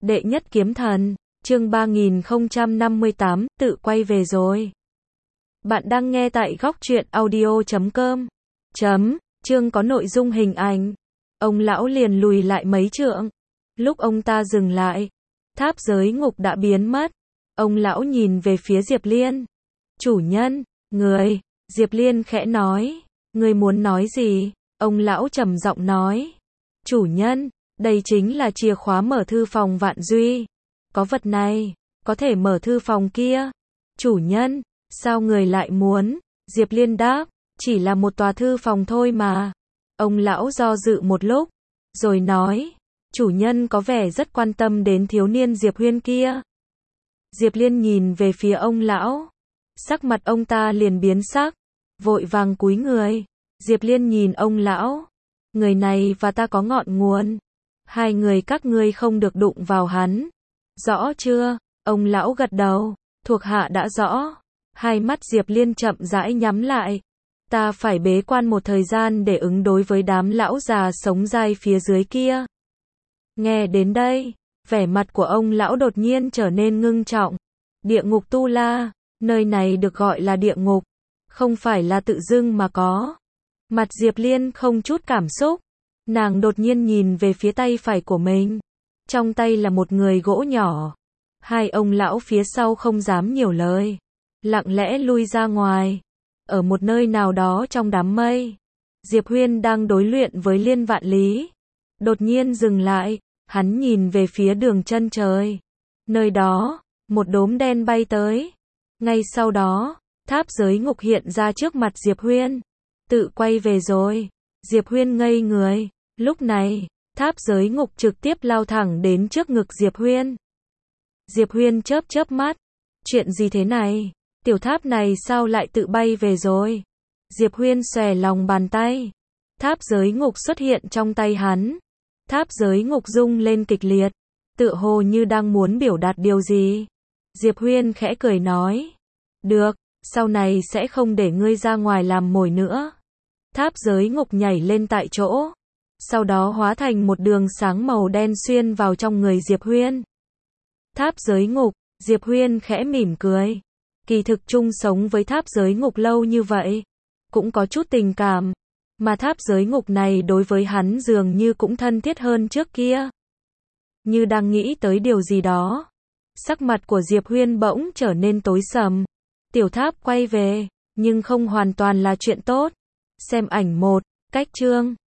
Đệ nhất kiếm thần, chương 3058, tự quay về rồi. Bạn đang nghe tại góc truyện audio.com. Chương có nội dung hình ảnh. Ông lão liền lùi lại mấy trượng. Lúc ông ta dừng lại, tháp giới ngục đã biến mất. Ông lão nhìn về phía Diệp Liên. Chủ nhân, người, Diệp Liên khẽ nói. Người muốn nói gì? Ông lão trầm giọng nói. Chủ nhân, đây chính là chìa khóa mở thư phòng Vạn Duy. Có vật này, có thể mở thư phòng kia. Chủ nhân, sao người lại muốn? Diệp Liên đáp, chỉ là một tòa thư phòng thôi mà. Ông lão do dự một lúc, rồi nói, chủ nhân có vẻ rất quan tâm đến thiếu niên Diệp Huyên kia. Diệp Liên nhìn về phía ông lão, sắc mặt ông ta liền biến sắc, vội vàng cúi người. Diệp Liên nhìn ông lão, người này và ta có ngọn nguồn. Hai người các ngươi không được đụng vào hắn. Rõ chưa? Ông lão gật đầu, thuộc hạ đã rõ. Hai mắt Diệp Liên chậm rãi nhắm lại. Ta phải bế quan một thời gian để ứng đối với đám lão già sống dai phía dưới kia. Nghe đến đây, vẻ mặt của ông lão đột nhiên trở nên ngưng trọng. Địa ngục Tu La, nơi này được gọi là địa ngục, không phải là tự dưng mà có. Mặt Diệp Liên không chút cảm xúc. Nàng đột nhiên nhìn về phía tay phải của mình. Trong tay là một người gỗ nhỏ. Hai ông lão phía sau không dám nhiều lời, lặng lẽ lui ra ngoài. Ở một nơi nào đó trong đám mây, Diệp Huyên đang đối luyện với Liên Vạn Lý. Đột nhiên dừng lại, hắn nhìn về phía đường chân trời. Nơi đó, một đốm đen bay tới. Ngay sau đó, tháp giới ngục hiện ra trước mặt Diệp Huyên. Tự quay về rồi. Diệp Huyên ngây người. Lúc này, tháp giới ngục trực tiếp lao thẳng đến trước ngực Diệp Huyên. Diệp Huyên chớp chớp mắt. Chuyện gì thế này? Tiểu tháp này sao lại tự bay về rồi? Diệp Huyên xòe lòng bàn tay. Tháp giới ngục xuất hiện trong tay hắn. Tháp giới ngục rung lên kịch liệt, tựa hồ như đang muốn biểu đạt điều gì. Diệp Huyên khẽ cười nói. Được, sau này sẽ không để ngươi ra ngoài làm mồi nữa. Tháp giới ngục nhảy lên tại chỗ. Sau đó hóa thành một đường sáng màu đen xuyên vào trong người Diệp Huyên. Tháp giới ngục, Diệp Huyên khẽ mỉm cười. Kỳ thực chung sống với tháp giới ngục lâu như vậy, cũng có chút tình cảm. Mà tháp giới ngục này đối với hắn dường như cũng thân thiết hơn trước kia. Như đang nghĩ tới điều gì đó. Sắc mặt của Diệp Huyên bỗng trở nên tối sầm. Tiểu tháp quay về, nhưng không hoàn toàn là chuyện tốt. Xem ảnh 1, cách chương.